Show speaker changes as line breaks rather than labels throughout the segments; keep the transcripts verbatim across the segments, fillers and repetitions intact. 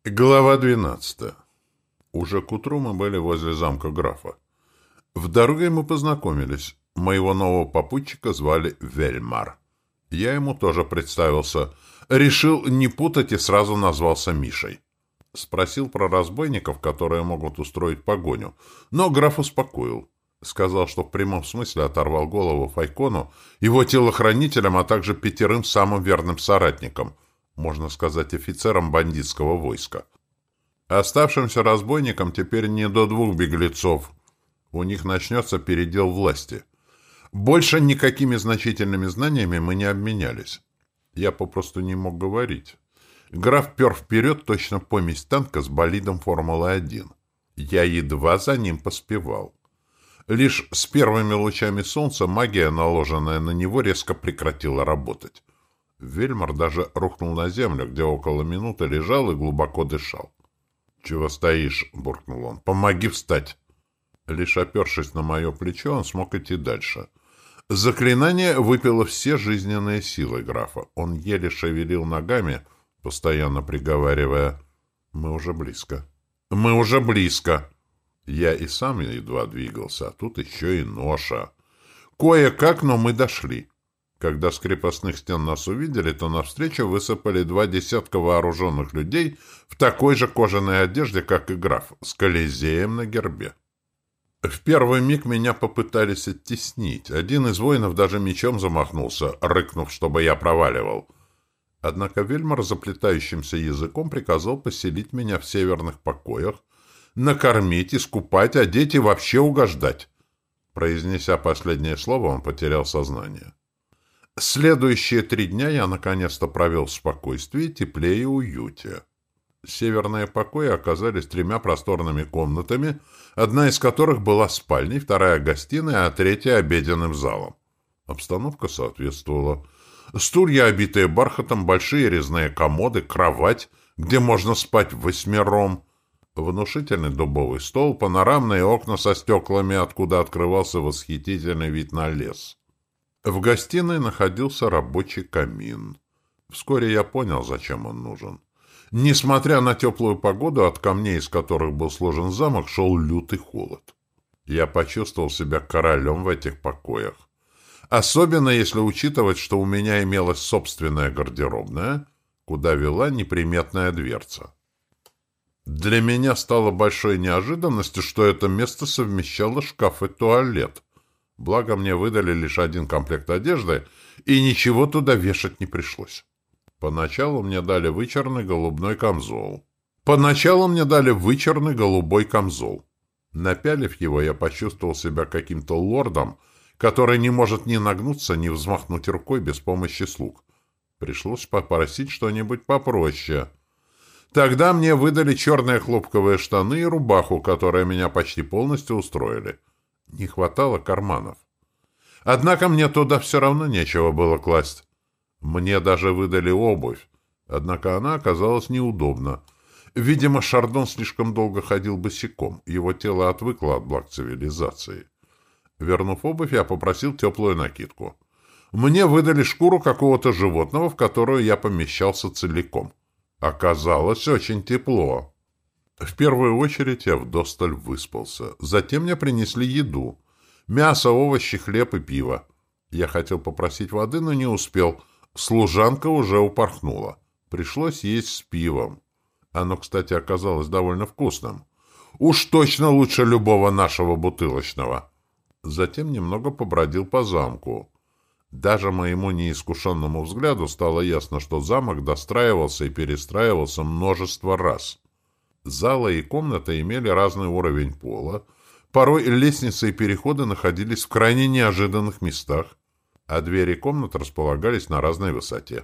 Глава двенадцатая. Уже к утру мы были возле замка графа. В дороге мы познакомились. Моего нового попутчика звали Вельмар. Я ему тоже представился. Решил не путать и сразу назвался Мишей. Спросил про разбойников, которые могут устроить погоню. Но граф успокоил. Сказал, что в прямом смысле оторвал голову Файкону, его телохранителям, а также пятерым самым верным соратникам, можно сказать, офицерам бандитского войска. Оставшимся разбойникам теперь не до двух беглецов. У них начнется передел власти. Больше никакими значительными знаниями мы не обменялись. Я попросту не мог говорить. Граф пер вперед точно помесь танка с болидом Формулы один. Я едва за ним поспевал. Лишь с первыми лучами солнца магия, наложенная на него, резко прекратила работать. Вельмар даже рухнул на землю, где около минуты лежал и глубоко дышал. — Чего стоишь? — буркнул он. — Помоги встать! Лишь опершись на мое плечо, он смог идти дальше. Заклинание выпило все жизненные силы графа. Он еле шевелил ногами, постоянно приговаривая: «Мы уже близко! Мы уже близко!» Я и сам едва двигался, а тут еще и ноша. Кое-как, но мы дошли. Когда с крепостных стен нас увидели, то навстречу высыпали два десятка вооруженных людей в такой же кожаной одежде, как и граф, с Колизеем на гербе. В первый миг меня попытались оттеснить. Один из воинов даже мечом замахнулся, рыкнув, чтобы я проваливал. Однако Вельмар заплетающимся языком приказал поселить меня в северных покоях, накормить, искупать, одеть и вообще угождать. Произнеся последнее слово, он потерял сознание. Следующие три дня я наконец-то провел в спокойствии, тепле и уюте. Северные покои оказались тремя просторными комнатами, одна из которых была спальней, вторая — гостиной, а третья — обеденным залом. Обстановка соответствовала. Стулья, обитые бархатом, большие резные комоды, кровать, где можно спать восьмером, внушительный дубовый стол, панорамные окна со стеклами, откуда открывался восхитительный вид на лес. В гостиной находился рабочий камин. Вскоре я понял, зачем он нужен. Несмотря на теплую погоду, от камней, из которых был сложен замок, шел лютый холод. Я почувствовал себя королем в этих покоях. Особенно если учитывать, что у меня имелась собственная гардеробная, куда вела неприметная дверца. Для меня стало большой неожиданностью, что это место совмещало шкаф и туалет. Благо мне выдали лишь один комплект одежды, и ничего туда вешать не пришлось. Поначалу мне дали вычурный голубой камзол. Поначалу мне дали вычурный голубой камзол. Напялив его, я почувствовал себя каким-то лордом, который не может ни нагнуться, ни взмахнуть рукой без помощи слуг. Пришлось попросить что-нибудь попроще. Тогда мне выдали черные хлопковые штаны и рубаху, которые меня почти полностью устроили. Не хватало карманов. Однако мне туда все равно нечего было класть. Мне даже выдали обувь, однако она оказалась неудобна. Видимо, Шардон слишком долго ходил босиком, его тело отвыкло от благ цивилизации. Вернув обувь, я попросил теплую накидку. Мне выдали шкуру какого-то животного, в которую я помещался целиком. Оказалось очень тепло. В первую очередь я вдосталь выспался. Затем мне принесли еду. Мясо, овощи, хлеб и пиво. Я хотел попросить воды, но не успел. Служанка уже упорхнула. Пришлось есть с пивом. Оно, кстати, оказалось довольно вкусным. Уж точно лучше любого нашего бутылочного. Затем немного побродил по замку. Даже моему неискушенному взгляду стало ясно, что замок достраивался и перестраивался множество раз. Залы и комнаты имели разный уровень пола. Порой лестницы и переходы находились в крайне неожиданных местах, а двери комнат располагались на разной высоте.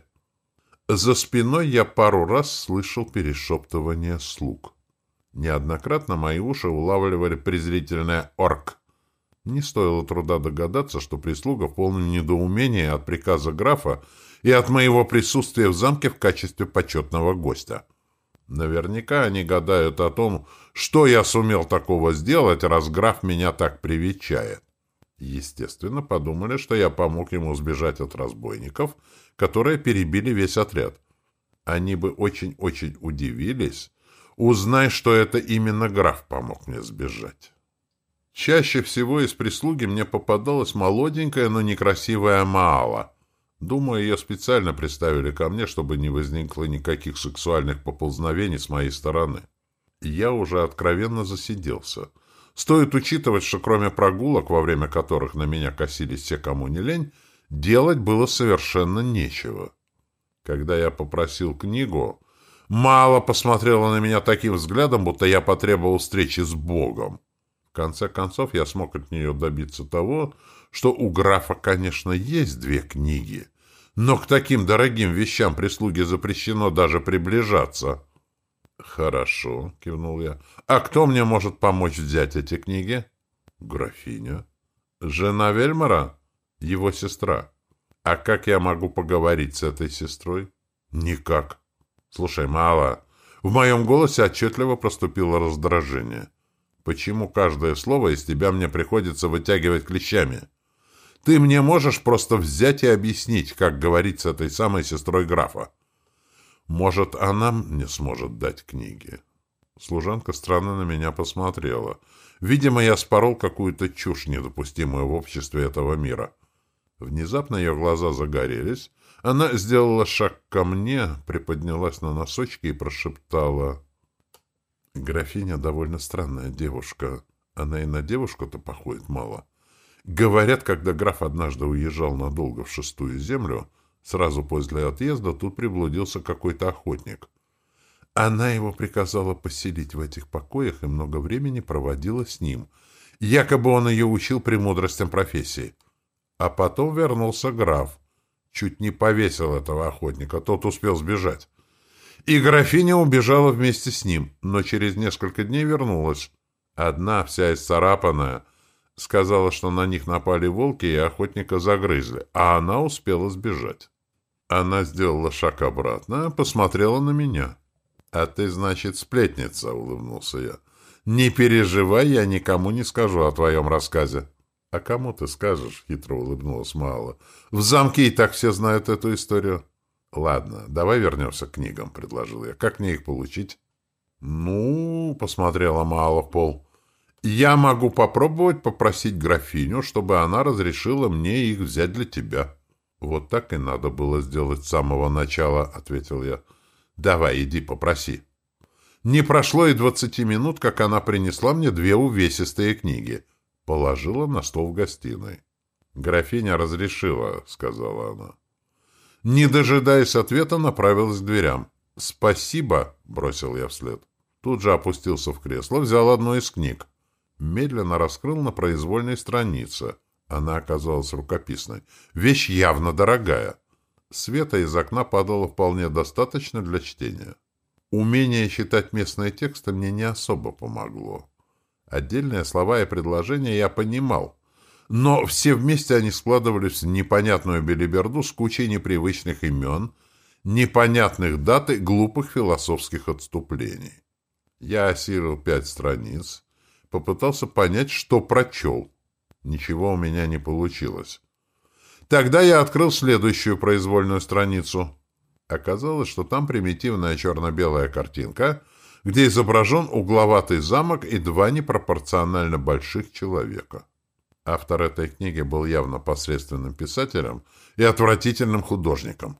За спиной я пару раз слышал перешептывание слуг. Неоднократно мои уши улавливали презрительное «орк». Не стоило труда догадаться, что прислуга в полном недоумении от приказа графа и от моего присутствия в замке в качестве почетного гостя. Наверняка они гадают о том, что я сумел такого сделать, раз граф меня так привечает. Естественно, подумали, что я помог ему сбежать от разбойников, которые перебили весь отряд. Они бы очень-очень удивились, Узнай, что это именно граф помог мне сбежать. Чаще всего из прислуги мне попадалась молоденькая, но некрасивая Маала. Думаю, ее специально приставили ко мне, чтобы не возникло никаких сексуальных поползновений с моей стороны. Я уже откровенно засиделся. Стоит учитывать, что кроме прогулок, во время которых на меня косились все, кому не лень, делать было совершенно нечего. Когда я попросил книгу, Маала посмотрела на меня таким взглядом, будто я потребовал встречи с Богом. В конце концов, я смог от нее добиться того, что у графа, конечно, есть две книги, но к таким дорогим вещам прислуге запрещено даже приближаться. «Хорошо», — кивнул я. «А кто мне может помочь взять эти книги?» «Графиня». «Жена Вельмара?» «Его сестра». «А как я могу поговорить с этой сестрой?» «Никак». «Слушай, Маала, в моем голосе отчетливо проступило раздражение. Почему каждое слово из тебя мне приходится вытягивать клещами? Ты мне можешь просто взять и объяснить, как говорить с этой самой сестрой графа? Может, она мне сможет дать книги?» Служанка странно на меня посмотрела. Видимо, я спорол какую-то чушь, недопустимую в обществе этого мира. Внезапно ее глаза загорелись. Она сделала шаг ко мне, приподнялась на носочки и прошептала: «Графиня довольно странная девушка. Она и на девушку-то походит мало. Говорят, когда граф однажды уезжал надолго в шестую землю, сразу после отъезда тут приблудился какой-то охотник. Она его приказала поселить в этих покоях и много времени проводила с ним. Якобы он ее учил премудростям профессии. А потом вернулся граф. Чуть не повесил этого охотника, тот успел сбежать. И графиня убежала вместе с ним, но через несколько дней вернулась. Одна, вся исцарапанная, сказала, что на них напали волки и охотника загрызли, а она успела сбежать. Она сделала шаг обратно, посмотрела на меня. «А ты, значит, сплетница», — улыбнулся я. «Не переживай, я никому не скажу о твоем рассказе». «А кому ты скажешь?» — хитро улыбнулась Маала. «В замке и так все знают эту историю». «Ладно, давай вернемся к книгам», — предложил я. «Как мне их получить?» «Ну...» — посмотрела Маала в пол. «Я могу попробовать попросить графиню, чтобы она разрешила мне их взять для тебя». «Вот так и надо было сделать с самого начала», — ответил я. «Давай, иди, попроси». Не прошло и двадцати минут, как она принесла мне две увесистые книги. Положила на стол в гостиной. «Графиня разрешила», — сказала она. Не дожидаясь ответа, направилась к дверям. «Спасибо», — бросил я вслед. Тут же опустился в кресло, взял одну из книг. Медленно раскрыл на произвольной странице. Она оказалась рукописной. Вещь явно дорогая. Света из окна падало вполне достаточно для чтения. Умение читать местные тексты мне не особо помогло. Отдельные слова и предложения я понимал, но все вместе они складывались в непонятную белиберду с кучей непривычных имен, непонятных дат и глупых философских отступлений. Я осилил пять страниц, попытался понять, что прочел. Ничего у меня не получилось. Тогда я открыл следующую произвольную страницу. Оказалось, что там примитивная черно-белая картинка, где изображен угловатый замок и два непропорционально больших человека. Автор этой книги был явно посредственным писателем и отвратительным художником.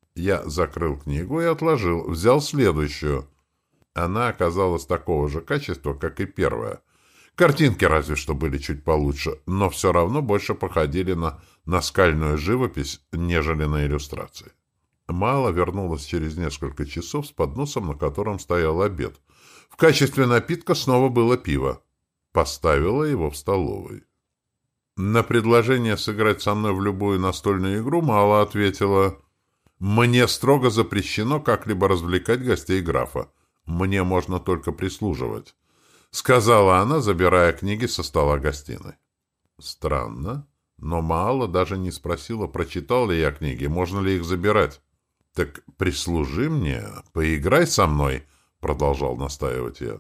Я закрыл книгу и отложил, взял следующую. Она оказалась такого же качества, как и первая. Картинки разве что были чуть получше, но все равно больше походили на наскальную живопись, нежели на иллюстрации. Маала вернулась через несколько часов с подносом, на котором стоял обед. В качестве напитка снова было пиво. Поставила его в столовой. На предложение сыграть со мной в любую настольную игру Маала ответила: «Мне строго запрещено как-либо развлекать гостей графа. Мне можно только прислуживать», — сказала она, забирая книги со стола гостиной. Странно, но Маала даже не спросила, прочитал ли я книги, можно ли их забирать. «Так прислужи мне, поиграй со мной», — продолжал настаивать я.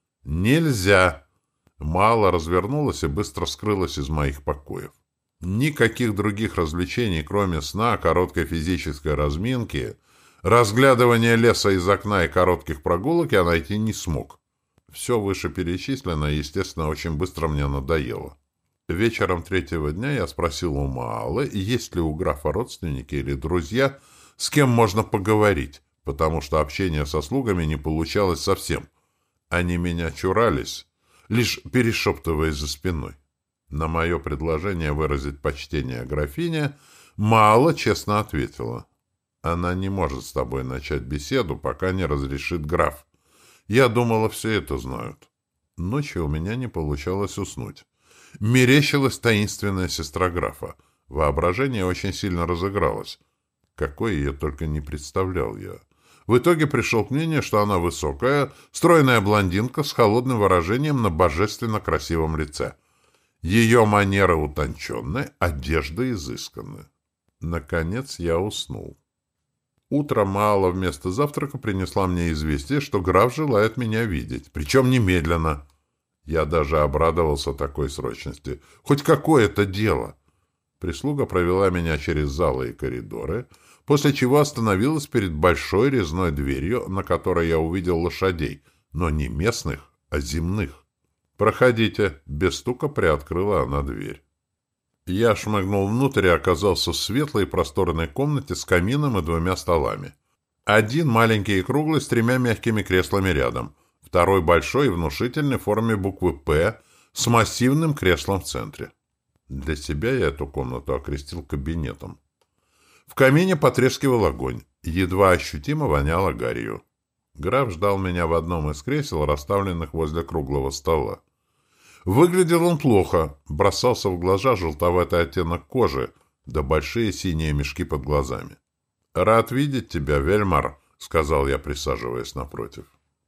«Нельзя!» Маала развернулась и быстро скрылась из моих покоев. Никаких других развлечений, кроме сна, короткой физической разминки, Разглядывание леса из окна и коротких прогулок я найти не смог. Все вышеперечисленное, естественно, очень быстро мне надоело. Вечером третьего дня я спросил у Маалы, есть ли у графа родственники или друзья, с кем можно поговорить, потому что общение со слугами не получалось совсем. Они меня чурались, лишь перешептываясь за спиной. На мое предложение выразить почтение графине Маала честно ответила. Она не может с тобой начать беседу, пока не разрешит граф. Я думала, все это знают. Ночью у меня не получалось уснуть. Мерещилась таинственная сестра графа. Воображение очень сильно разыгралось. Какой ее только не представлял я. В итоге пришел к мнению, что она высокая, стройная блондинка с холодным выражением на божественно красивом лице. Ее манеры утонченны, одежда изысканны. Наконец я уснул. Утром Маала вместо завтрака принесла мне известие, что граф желает меня видеть, причем немедленно. Я даже обрадовался такой срочности. Хоть какое-то дело. Прислуга провела меня через залы и коридоры, после чего остановилась перед большой резной дверью, на которой я увидел лошадей, но не местных, а земных. «Проходите», — без стука приоткрыла она дверь. Я шмыгнул внутрь и оказался в светлой и просторной комнате с камином и двумя столами. Один маленький и круглый с тремя мягкими креслами рядом, второй большой и внушительный в форме буквы «П» с массивным креслом в центре. Для себя я эту комнату окрестил кабинетом. В камине потрескивал огонь, едва ощутимо воняло гарью. Граф ждал меня в одном из кресел, расставленных возле круглого стола. Выглядел он плохо, бросался в глаза желтоватый оттенок кожи, да большие синие мешки под глазами. «Рад видеть тебя, Вельмар», — сказал я, присаживаясь напротив.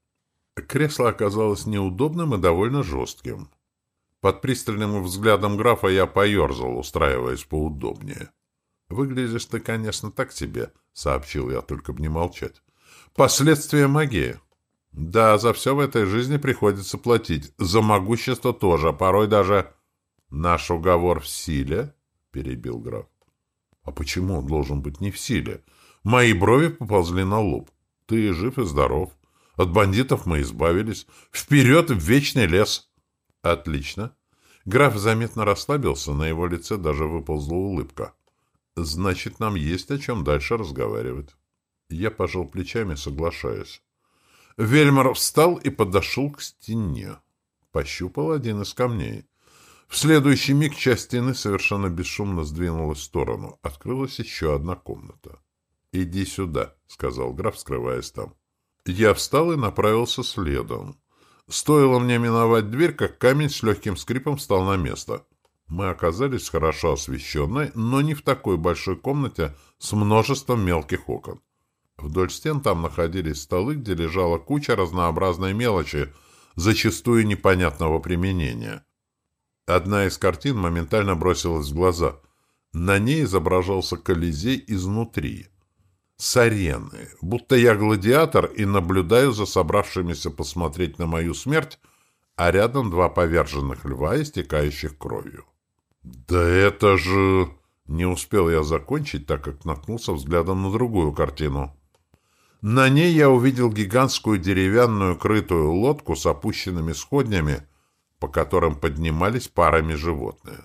Кресло оказалось неудобным и довольно жестким. Под пристальным взглядом графа я поерзал, устраиваясь поудобнее. «Выглядишь ты, конечно, так себе», — сообщил я, только б не молчать. «Последствия магии». «Да, за все в этой жизни приходится платить. За могущество тоже, а порой даже...» «Наш уговор в силе?» — перебил граф. «А почему он должен быть не в силе? Мои брови поползли на лоб. Ты жив и здоров. От бандитов мы избавились. Вперед в вечный лес!» «Отлично». Граф заметно расслабился, на его лице даже выползла улыбка. «Значит, нам есть о чем дальше разговаривать». Я пожал плечами, соглашаясь. Вельмар встал и подошел к стене. Пощупал один из камней. В следующий миг часть стены совершенно бесшумно сдвинулась в сторону. Открылась еще одна комната. «Иди сюда», — сказал граф, скрываясь там. Я встал и направился следом. Стоило мне миновать дверь, как камень с легким скрипом встал на место. Мы оказались в хорошо освещенной, но не в такой большой комнате с множеством мелких окон. Вдоль стен там находились столы, где лежала куча разнообразной мелочи, зачастую непонятного применения. Одна из картин моментально бросилась в глаза. На ней изображался Колизей изнутри. С арены, будто я гладиатор и наблюдаю за собравшимися посмотреть на мою смерть, а рядом два поверженных льва, истекающих кровью. «Да это же...» Не успел я закончить, так как наткнулся взглядом на другую картину. На ней я увидел гигантскую деревянную крытую лодку с опущенными сходнями, по которым поднимались парами животные.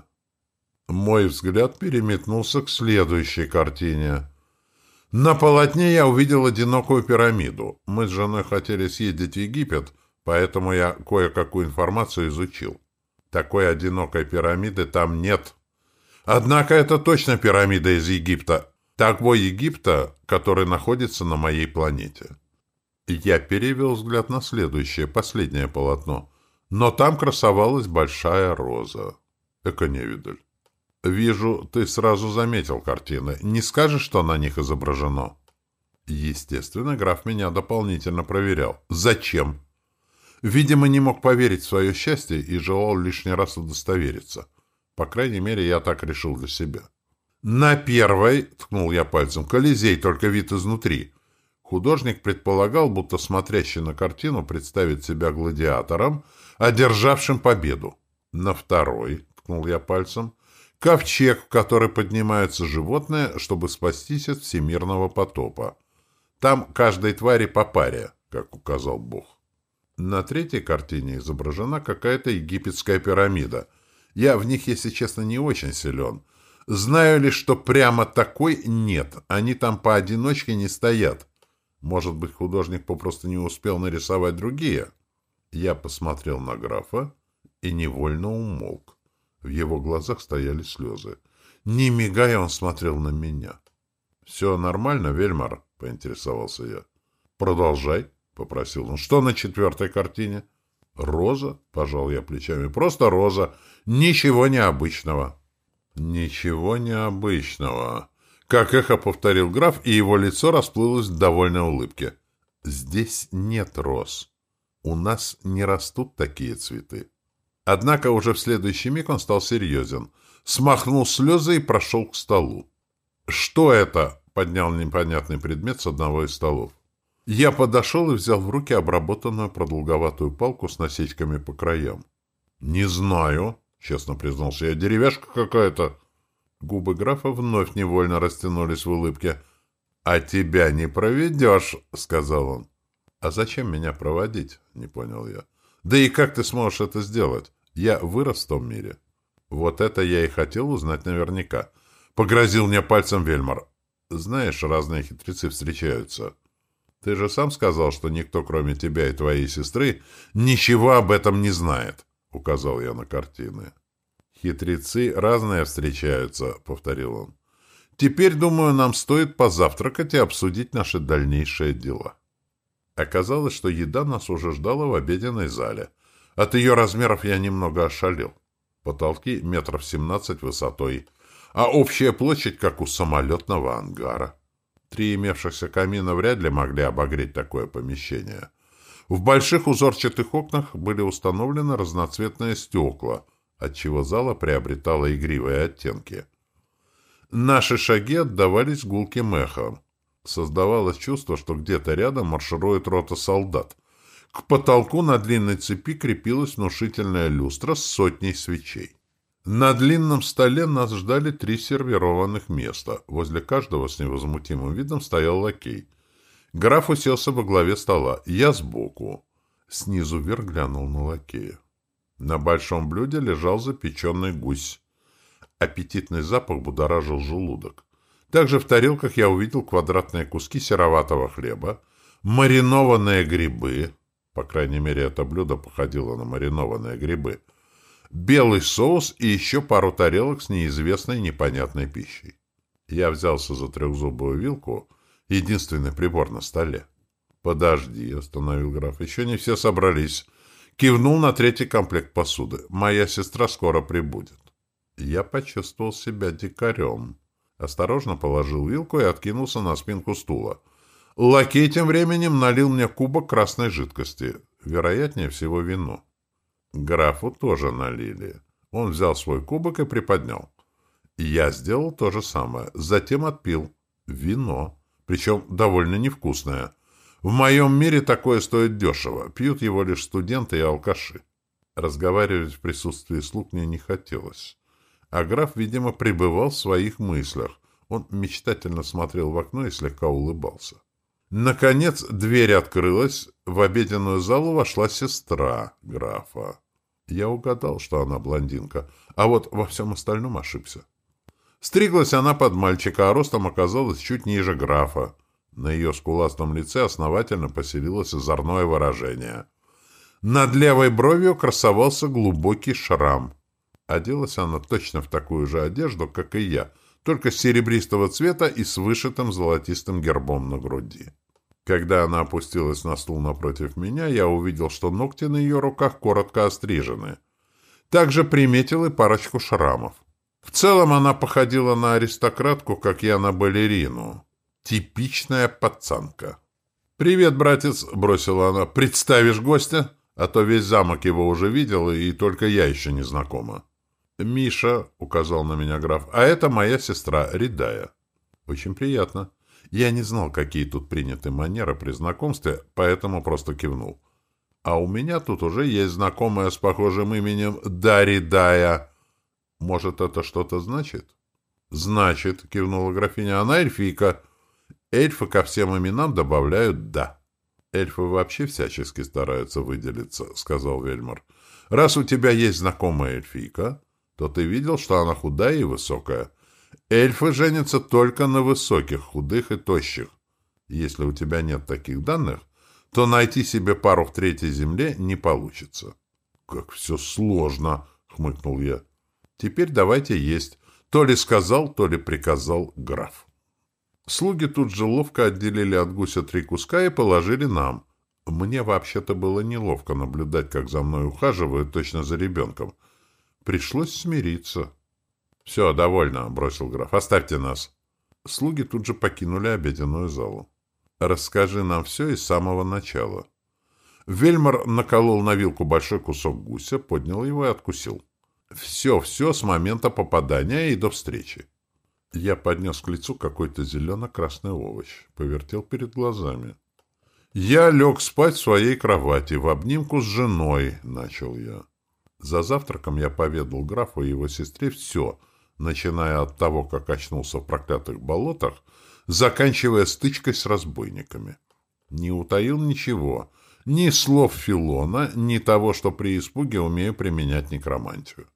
Мой взгляд переметнулся к следующей картине. На полотне я увидел одинокую пирамиду. Мы с женой хотели съездить в Египет, поэтому я кое-какую информацию изучил. Такой одинокой пирамиды там нет. Однако это точно пирамида из Египта. Того Египта, который находится на моей планете. Я перевел взгляд на следующее, последнее полотно. Но там красовалась большая роза. Эко-невидаль. Вижу, ты сразу заметил картины. Не скажешь, что на них изображено? Естественно, граф меня дополнительно проверял. Зачем? Видимо, не мог поверить в свое счастье и желал лишний раз удостовериться. По крайней мере, я так решил для себя. На первой, ткнул я пальцем, Колизей, только вид изнутри. Художник предполагал, будто смотрящий на картину представит себя гладиатором, одержавшим победу. На второй, ткнул я пальцем, ковчег, в который поднимаются животные, чтобы спастись от всемирного потопа. Там каждой твари по паре, как указал Бог. На третьей картине изображена какая-то египетская пирамида. Я в них, если честно, не очень силен. Знаю лишь, что прямо такой нет. Они там поодиночке не стоят. Может быть, художник попросту не успел нарисовать другие? Я посмотрел на графа и невольно умолк. В его глазах стояли слезы. Не мигая, он смотрел на меня. — Все нормально, Вельмар? — поинтересовался я. — Продолжай, — попросил он. — Что на четвертой картине? — Роза, — пожал я плечами. — Просто роза. Ничего необычного. — Ничего необычного. Как эхо повторил граф, и его лицо расплылось в довольной улыбке. — Здесь нет роз. У нас не растут такие цветы. Однако уже в следующий миг он стал серьезен. Смахнул слезы и прошел к столу. — Что это? — поднял непонятный предмет с одного из столов. Я подошел и взял в руки обработанную продолговатую палку с насечками по краям. — Не знаю, — честно признался я, — деревяшка какая-то. Губы графа вновь невольно растянулись в улыбке. — А тебя не проведешь, — сказал он. — А зачем меня проводить? — не понял я. — Да и как ты сможешь это сделать? Я вырос в том мире. Вот это я и хотел узнать наверняка. Погрозил мне пальцем Вельмар. Знаешь, разные хитрецы встречаются. Ты же сам сказал, что никто, кроме тебя и твоей сестры, ничего об этом не знает, — указал я на картины. Хитрецы разные встречаются, — повторил он. Теперь, думаю, нам стоит позавтракать и обсудить наши дальнейшие дела. Оказалось, что еда нас уже ждала в обеденной зале. От ее размеров я немного ошалел. Потолки метров семнадцать высотой, а общая площадь, как у самолетного ангара. Три имевшихся камина вряд ли могли обогреть такое помещение. В больших узорчатых окнах были установлены разноцветные стекла, отчего зала приобретала игривые оттенки. Наши шаги отдавались гулким эхом. Создавалось чувство, что где-то рядом марширует рота солдат. К потолку на длинной цепи крепилась внушительная люстра с сотней свечей. На длинном столе нас ждали три сервированных места. Возле каждого с невозмутимым видом стоял лакей. Граф уселся во главе стола, я сбоку. Снизу вверх глянул на лакея. На большом блюде лежал запеченный гусь. Аппетитный запах будоражил желудок. Также в тарелках я увидел квадратные куски сероватого хлеба, маринованные грибы, по крайней мере, это блюдо походило на маринованные грибы, белый соус и еще пару тарелок с неизвестной непонятной пищей. Я взялся за трехзубую вилку, единственный прибор на столе. — Подожди, — остановил граф, — еще не все собрались. Кивнул на третий комплект посуды. Моя сестра скоро прибудет. Я почувствовал себя дикарем. Осторожно положил вилку и откинулся на спинку стула. Лакей тем временем налил мне кубок красной жидкости. Вероятнее всего, вино. Графу тоже налили. Он взял свой кубок и приподнял. Я сделал то же самое. Затем отпил. Вино. Причем довольно невкусное. В моем мире такое стоит дешево. Пьют его лишь студенты и алкаши. Разговаривать в присутствии слуг мне не хотелось. А граф, видимо, пребывал в своих мыслях. Он мечтательно смотрел в окно и слегка улыбался. Наконец дверь открылась. В обеденную залу вошла сестра графа. Я угадал, что она блондинка, а вот во всем остальном ошибся. Стриглась она под мальчика, а ростом оказалась чуть ниже графа. На ее скуластом лице основательно поселилось озорное выражение. Над левой бровью красовался глубокий шрам. Оделась она точно в такую же одежду, как и я, только серебристого цвета и с вышитым золотистым гербом на груди. Когда она опустилась на стул напротив меня, я увидел, что ногти на ее руках коротко острижены. Также приметил и парочку шрамов. В целом она походила на аристократку, как я на балерину. Типичная пацанка. «Привет, братец!» — бросила она. «Представишь гостя? А то весь замок его уже видел, и только я еще не знакома». «Миша», — указал на меня граф, — «а это моя сестра Ридая». «Очень приятно». Я не знал, какие тут приняты манеры при знакомстве, поэтому просто кивнул. «А у меня тут уже есть знакомая с похожим именем Даридая. Может, это что-то значит?» «Значит», — кивнула графиня, — «она эльфийка». Эльфы ко всем именам добавляют «да». Эльфы вообще всячески стараются выделиться, — сказал Вельмар. Раз у тебя есть знакомая эльфийка, то ты видел, что она худая и высокая. Эльфы женятся только на высоких, худых и тощих. Если у тебя нет таких данных, то найти себе пару в третьей земле не получится. — Как все сложно, — хмыкнул я. — Теперь давайте есть. То ли сказал, то ли приказал граф. Слуги тут же ловко отделили от гуся три куска и положили нам. Мне вообще-то было неловко наблюдать, как за мной ухаживают, точно за ребенком. Пришлось смириться. — Все, довольно, — бросил граф. — Оставьте нас. Слуги тут же покинули обеденную залу. — Расскажи нам все из самого начала. Вельмар наколол на вилку большой кусок гуся, поднял его и откусил. Все-все с момента попадания и до встречи. Я поднес к лицу какой-то зелено-красный овощ, повертел перед глазами. Я лег спать в своей кровати, в обнимку с женой, — начал я. За завтраком я поведал графу и его сестре все, начиная от того, как очнулся в проклятых болотах, заканчивая стычкой с разбойниками. Не утаил ничего, ни слов Филона, ни того, что при испуге умею применять некромантию.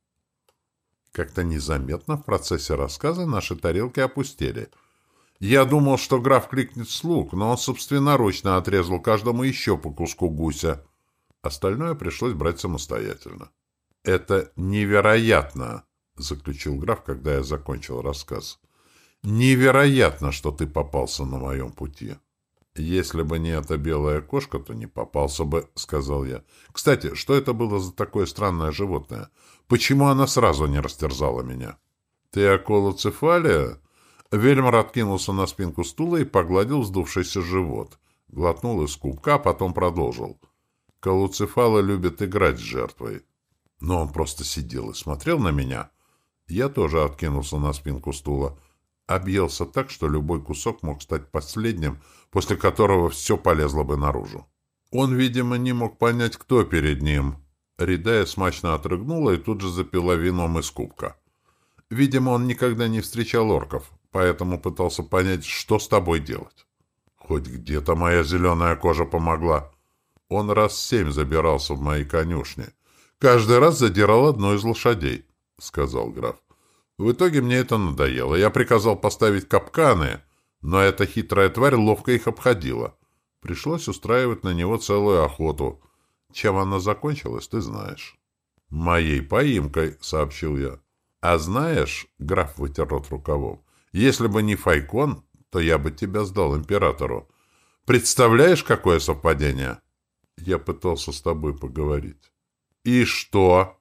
Как-то незаметно в процессе рассказа наши тарелки опустели. Я думал, что граф кликнет слуг, но он собственноручно отрезал каждому еще по куску гуся. Остальное пришлось брать самостоятельно. — Это невероятно, — заключил граф, когда я закончил рассказ. — Невероятно, что ты попался на моем пути. — Если бы не эта белая кошка, то не попался бы, — сказал я. — Кстати, что это было за такое странное животное? Почему она сразу не растерзала меня? — Ты акулоцефалия? Вельмар откинулся на спинку стула и погладил вздувшийся живот. Глотнул из кубка, а потом продолжил. Колоцефалы любят играть с жертвой. Но он просто сидел и смотрел на меня. Я тоже откинулся на спинку стула. Объелся так, что любой кусок мог стать последним, после которого все полезло бы наружу. Он, видимо, не мог понять, кто перед ним. Ридая смачно отрыгнула и тут же запила вином из кубка. Видимо, он никогда не встречал орков, поэтому пытался понять, что с тобой делать. Хоть где-то моя зеленая кожа помогла. Он раз семь забирался в мои конюшни. Каждый раз задирал одну из лошадей, — сказал граф. В итоге мне это надоело. Я приказал поставить капканы, но эта хитрая тварь ловко их обходила. Пришлось устраивать на него целую охоту. Чем она закончилась, ты знаешь. — Моей поимкой, — сообщил я. — А знаешь, — граф вытер рот рукавом, — если бы не Файкон, то я бы тебя сдал императору. Представляешь, какое совпадение? Я пытался с тобой поговорить. — И что?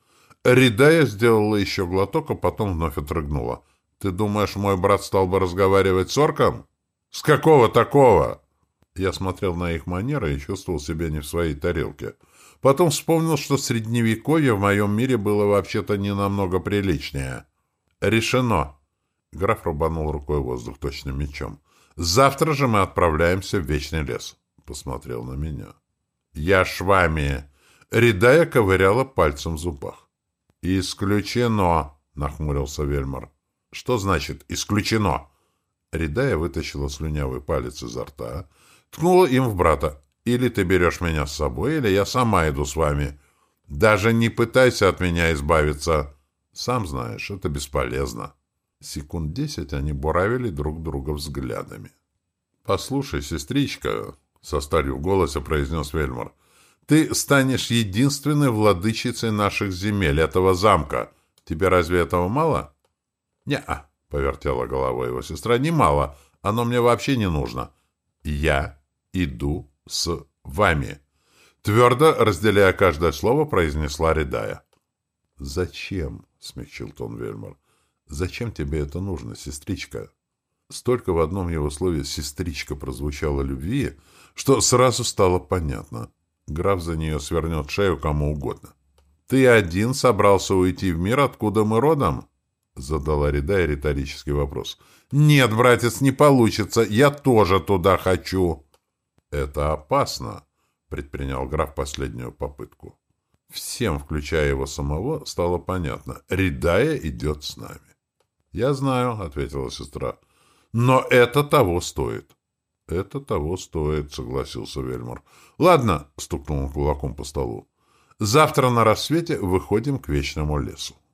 Ридая сделала еще глоток, а потом вновь отрыгнула. — Ты думаешь, мой брат стал бы разговаривать с орком? — С какого такого? Я смотрел на их манеры и чувствовал себя не в своей тарелке. Потом вспомнил, что средневековье в моем мире было вообще-то не намного приличнее. — Решено. Граф рубанул рукой воздух точным мечом. — Завтра же мы отправляемся в Вечный лес. Посмотрел на меня. — Я ж вами. Ридая ковыряла пальцем в зубах. — Исключено, — нахмурился Вельмар. — Что значит «исключено»? Ридая вытащила слюнявый палец изо рта, ткнула им в брата. Или ты берешь меня с собой, или я сама иду с вами. Даже не пытайся от меня избавиться. Сам знаешь, это бесполезно. Секунд десять они буравили друг друга взглядами. — Послушай, сестричка, — со сталью в голосе произнес Вельмар, — ты станешь единственной владычицей наших земель, этого замка. Тебе разве этого мало? — Не-а, — повертела головой его сестра, — немало. Оно мне вообще не нужно. Я иду с вами. Твердо, разделяя каждое слово, произнесла Ридая. — Зачем? — смягчил тон Вельмар. — Зачем тебе это нужно, сестричка? Столько в одном его слове «сестричка» прозвучало любви, что сразу стало понятно. Граф за нее свернет шею кому угодно. — Ты один собрался уйти в мир, откуда мы родом? — задала Ридая риторический вопрос. — Нет, братец, не получится. Я тоже туда хочу. — Это опасно, — предпринял граф последнюю попытку. Всем, включая его самого, стало понятно. Ридая идет с нами. — Я знаю, — ответила сестра. — Но это того стоит. — Это того стоит, — согласился Вельмар. — Ладно, — стукнул он кулаком по столу. — Завтра на рассвете выходим к Вечному лесу.